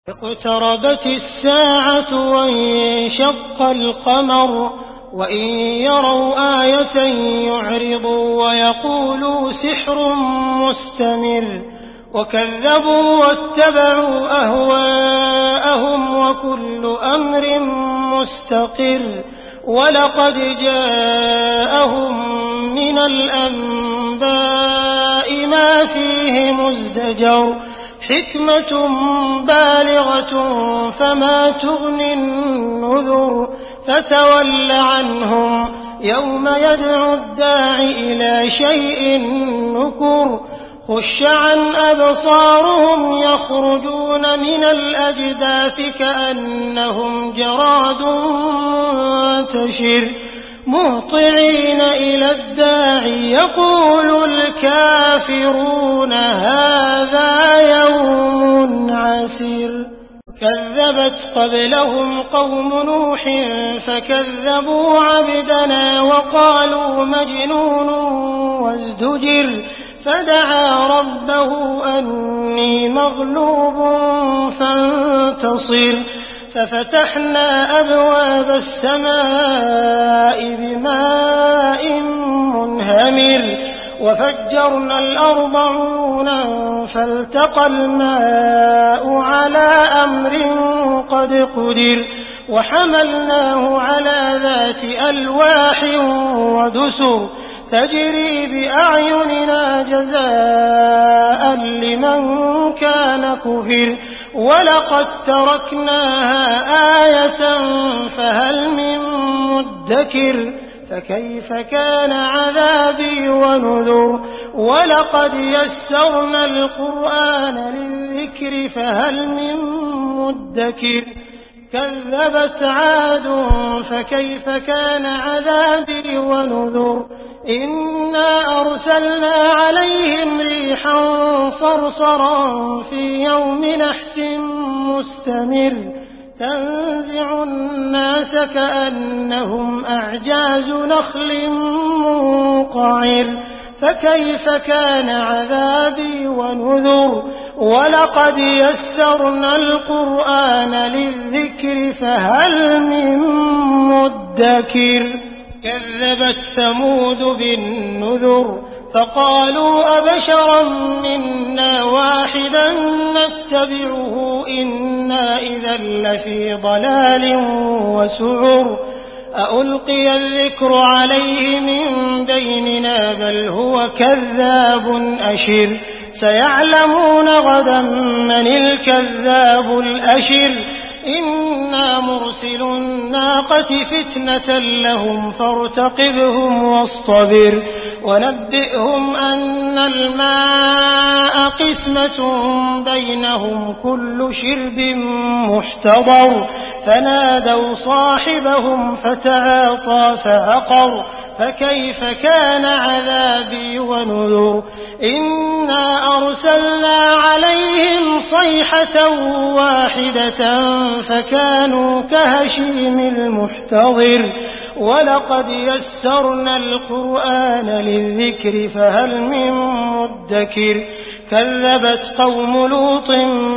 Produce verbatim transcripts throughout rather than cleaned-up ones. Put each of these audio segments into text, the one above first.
اقتربت الساعة وانشق القمر وإن يروا آية يعرضوا ويقولوا سحر مستمر وكذبوا واتبعوا أهواءهم وكل أمر مستقر ولقد جاءهم من الأنباء ما فيه مزدجر حكمة بالغة فما تغني النذر فتول عنهم يوم يدعو الداع إلى شيء نكر خش عن أبصارهم يخرجون من الأجداث كأنهم جراد منتشر مهطعين إلى الداع يقول الكافرون هذا يوم عسير كذبت قبلهم قوم نوح فكذبوا عبدنا وقالوا مجنون وازدجر فدعا ربه أني مغلوب فانتصر ففتحنا أبواب السماء بماء منهمر وفجرنا الأرض عيونا فالتقى الماء على أمر قد قدر وحملناه على ذات ألواح ودسر تجري بأعيننا جزاء لمن كان كفر ولقد تركناها آية فهل من مدكر فكيف كان عذابي ونذر ولقد يسرنا القرآن للذكر فهل من مدكر كذبت عاد فكيف كان عذابي ونذر إنا أرسلنا عليهم ريحا صرصرا في يوم نحس مستمر تنزع الناس كأنهم أعجاز نخل منقعر فكيف كان عذابي ونذر ولقد يسرنا القرآن للذكر فهل من مدكر كذبت ثمود بالنذر فقالوا أبشرا منا واحدا نتبعه إنا إذا لفي ضلال وسعر أألقي الذكر عليه من بيننا بل هو كذاب أشر سيعلمون غدا من الكذاب الأشر إنا مرسل الناقة فتنة لهم فارتقبهم واصطبر ونبئهم أن الماء قسمة بينهم كل شرب محتضر فنادوا صاحبهم فتعاطى فعقر فكيف كان عذابي ونذر إنا أرسلنا عليهم صيحة واحدة فكانوا كهشيم المحتضر ولقد يسرنا القرآن للذكر فهل من مدكر كذبت قوم لوط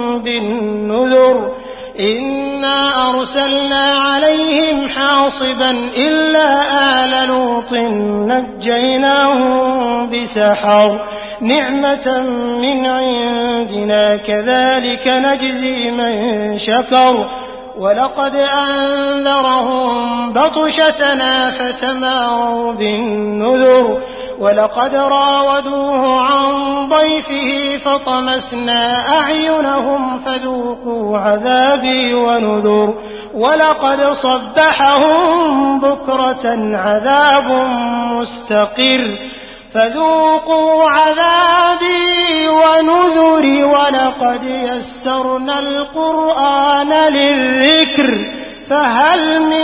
بالنذر إنا أرسلنا عليهم حاصبا إلا آل لوط نجيناهم بسحر نعمة من عندنا كذلك نجزي من شكر ولقد أنذرهم بطشتنا فتماروا بالنذر ولقد راودوه عن ضيفه فطمسنا أعينهم فذوقوا عذابي ونذر ولقد صبحهم بكرة عذاب مستقر فذوقوا عذابي ونذر ولقد يسرنا القرآن للذكر فهل من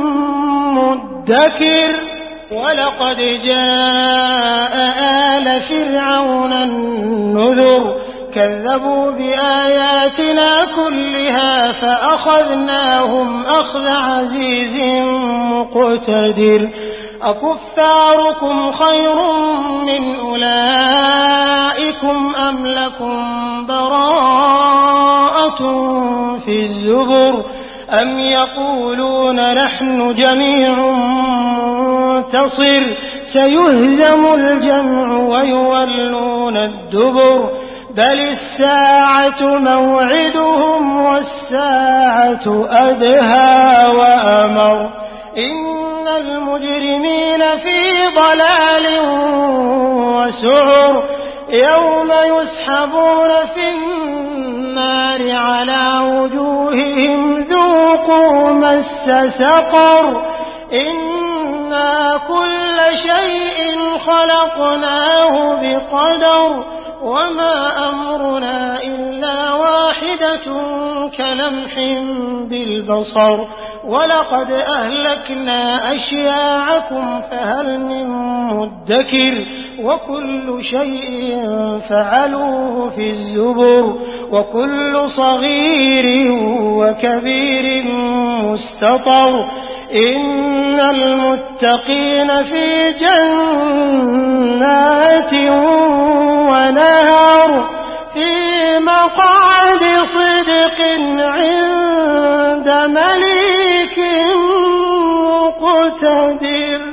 مدكر ولقد جاء آل فرعون النذر كذبوا بآياتنا كلها فأخذناهم أخذ عزيز مقتدر أكفاركم خير من أولئكم أم لكم براءة في الزبر أم يقولون نحن جميع منتصر سيهزم الجمع ويولون الدبر بل الساعة موعدهم والساعة أدهى وأمر إن المجرمين في ضلال وسعر يوم يسحبون في النار على وجوههم ذوقوا مس سقر إنا كل شيء خلقناه بقدر وما أمرنا إلا واحدة كلمح بالبصر ولقد أهلكنا أشياعكم فهل من مدكر وكل شيء فعلوه في الزبر وكل صغير وكبير مستطر إن المتقين في جنات ونهر في مقعد صدق عند مليك مقتدر.